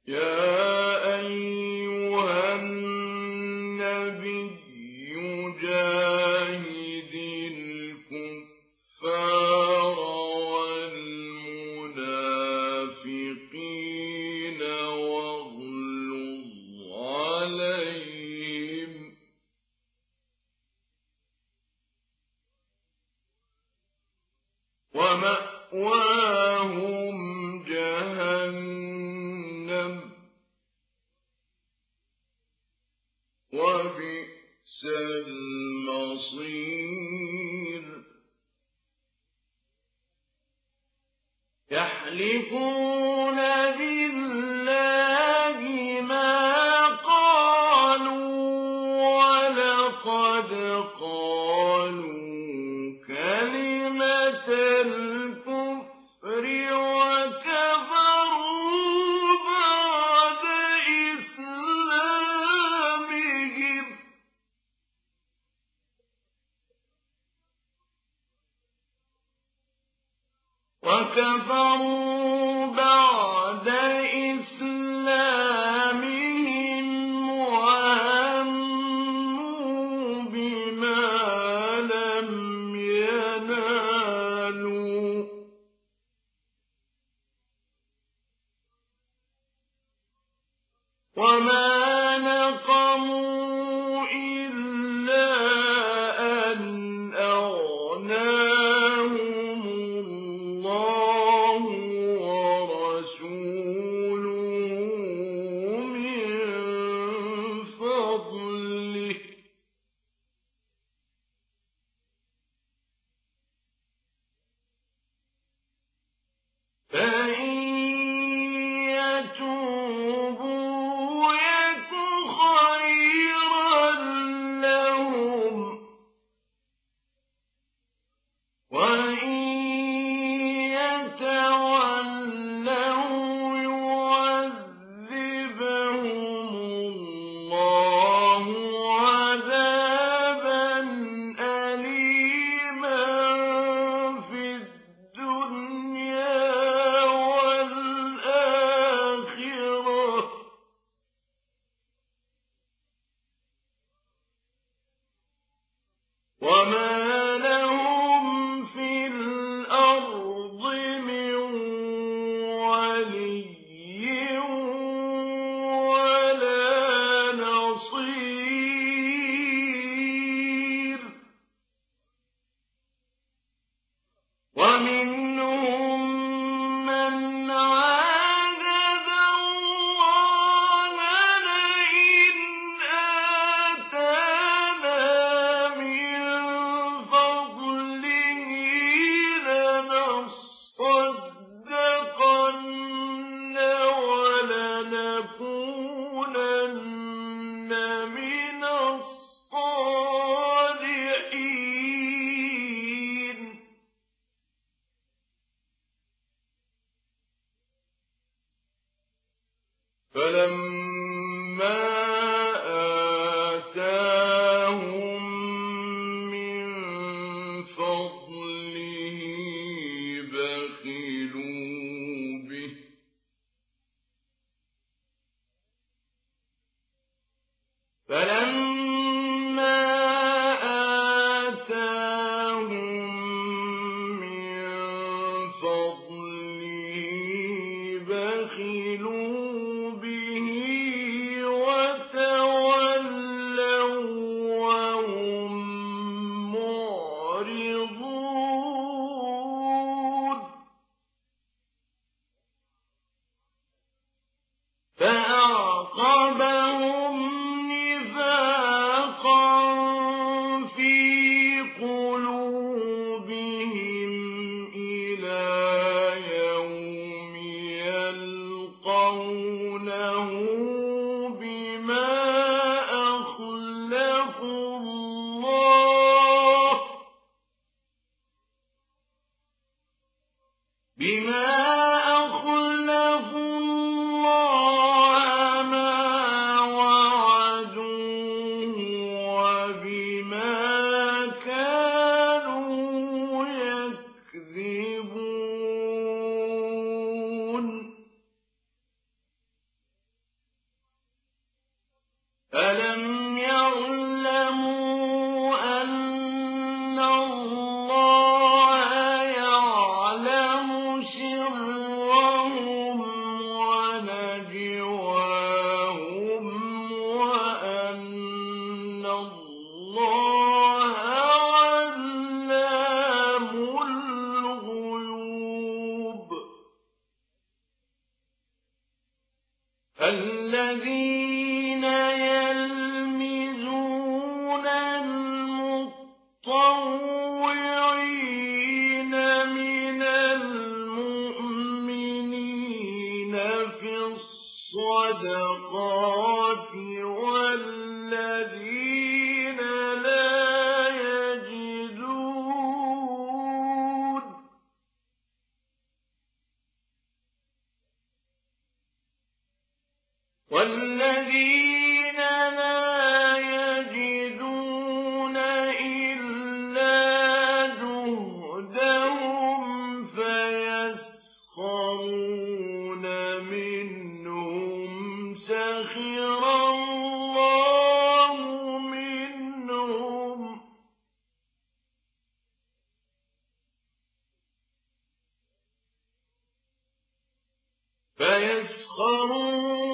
يا أيها النبي جاهد الكفار والمنافقين واغلظ عليهم ومأواهم جهنم وبئس المصير يحلفون بالله ما قالوا ولقد قالوا كلمة الكفر وكفروا بعد إسلامهم وهموا بما لم ينالوا وما نقموا إلا أن أغناهم الله ورسوله من فضله فإن يتوبوا يك خيرا لهم وإن يتولوا يعذبهم الله عذابا أليما في الدنيا والآخرة وما لهم في الأرض من ولي ولا نصير ومنهم من عاهد الله لئن آتانا من فضله لنصدقن ولنكونن من الصالحين فلما آتاهم من فضله بخلوا به فلما آتاهم من فضله بخلوا به وتولوا وهم معرضون فأعقبهم نفاقا في قلوبهم إلى يوم يلقونه بما أخلفوا الله ما وعدوه وبما كانوا يكذبون الذين يلمزون المطوعين من المؤمنين في الصدقات والذين لا يجدون إلا جهدهم فيسخرون منهم سخر الله منهم فيسخرون